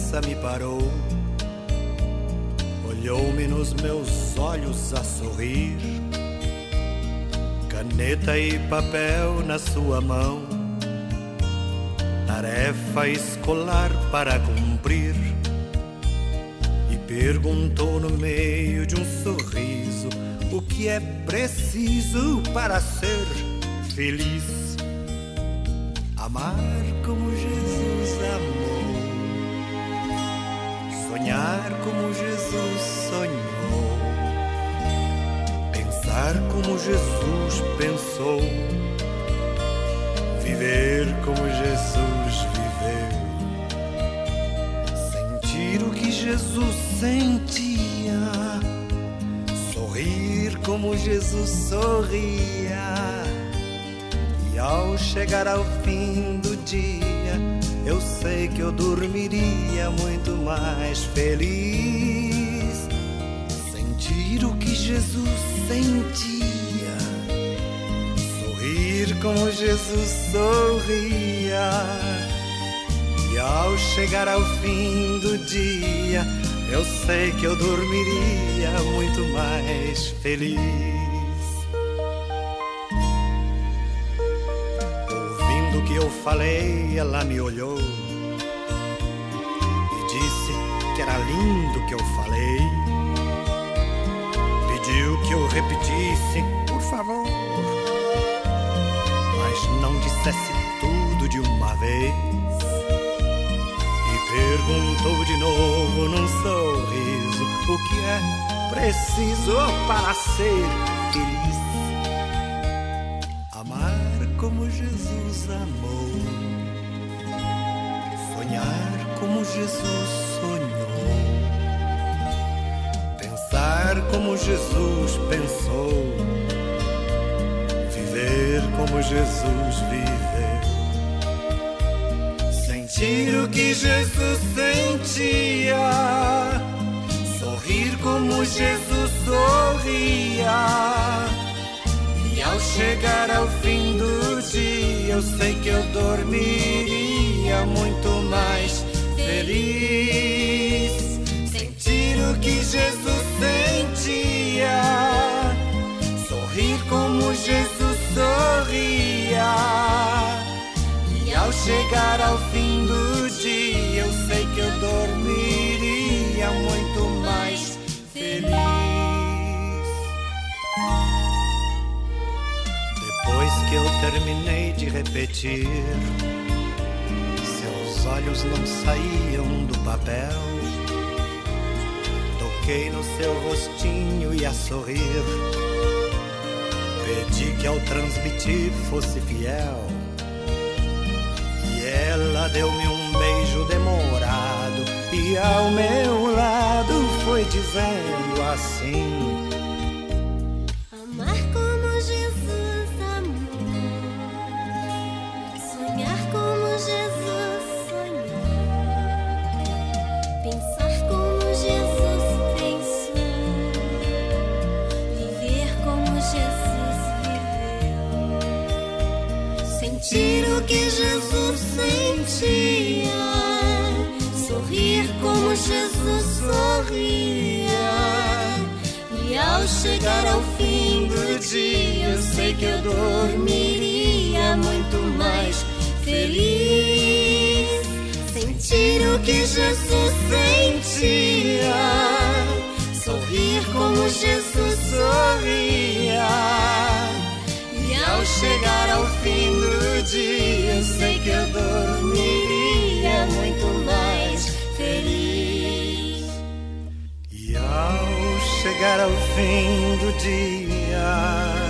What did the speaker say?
cabeça me parou, olhou-me nos meus olhos a sorrir, caneta e papel na sua mão, tarefa escolar para cumprir, e perguntou no meio de um sorriso o que é preciso para ser feliz. Amar como Jesus amou, sonhar como Jesus sonhou, pensar como Jesus pensou, viver como Jesus viveu, sentir o que Jesus sentia, sorrir como Jesus sorria. E ao chegar ao fim do dia, eu sei que eu dormiria muito mais feliz. Sentir o que Jesus sentia, sorrir como Jesus sorria. E ao chegar ao fim do dia, eu sei que eu dormiria muito mais feliz. Que eu falei, ela me olhou e disse que era lindo que eu falei. Pediu que eu repetisse, por favor, mas não dissesse tudo de uma vez. E perguntou de novo num sorriso o que é preciso para ser feliz. Como Jesus amou, sonhar como Jesus sonhou, pensar como Jesus pensou, viver como Jesus viveu, sentir o que Jesus sentia, sorrir como Jesus sorria. E ao chegar ao fim do dia, eu sei que eu dormiria muito mais feliz. Sentir o que Jesus sentia, sorrir como Jesus sorria. E ao chegar ao fim do dia, eu sei que eu dormiria muito mais feliz. Depois que eu terminei de repetir, seus olhos não saíam do papel. Toquei no seu rostinho e a sorrir, pedi que ao transmitir fosse fiel. E ela deu-me um beijo demorado e ao meu lado foi dizendo assim: sentir o que Jesus sentia, sorrir como Jesus sorria. E ao chegar ao fim do dia, eu sei que eu dormiria muito mais feliz. Sentir o que Jesus sentia, sorrir como Jesus sorria. E ao chegar ao fim do dia, eu sei que eu dormiria muito mais feliz. E ao chegar ao fim do dia,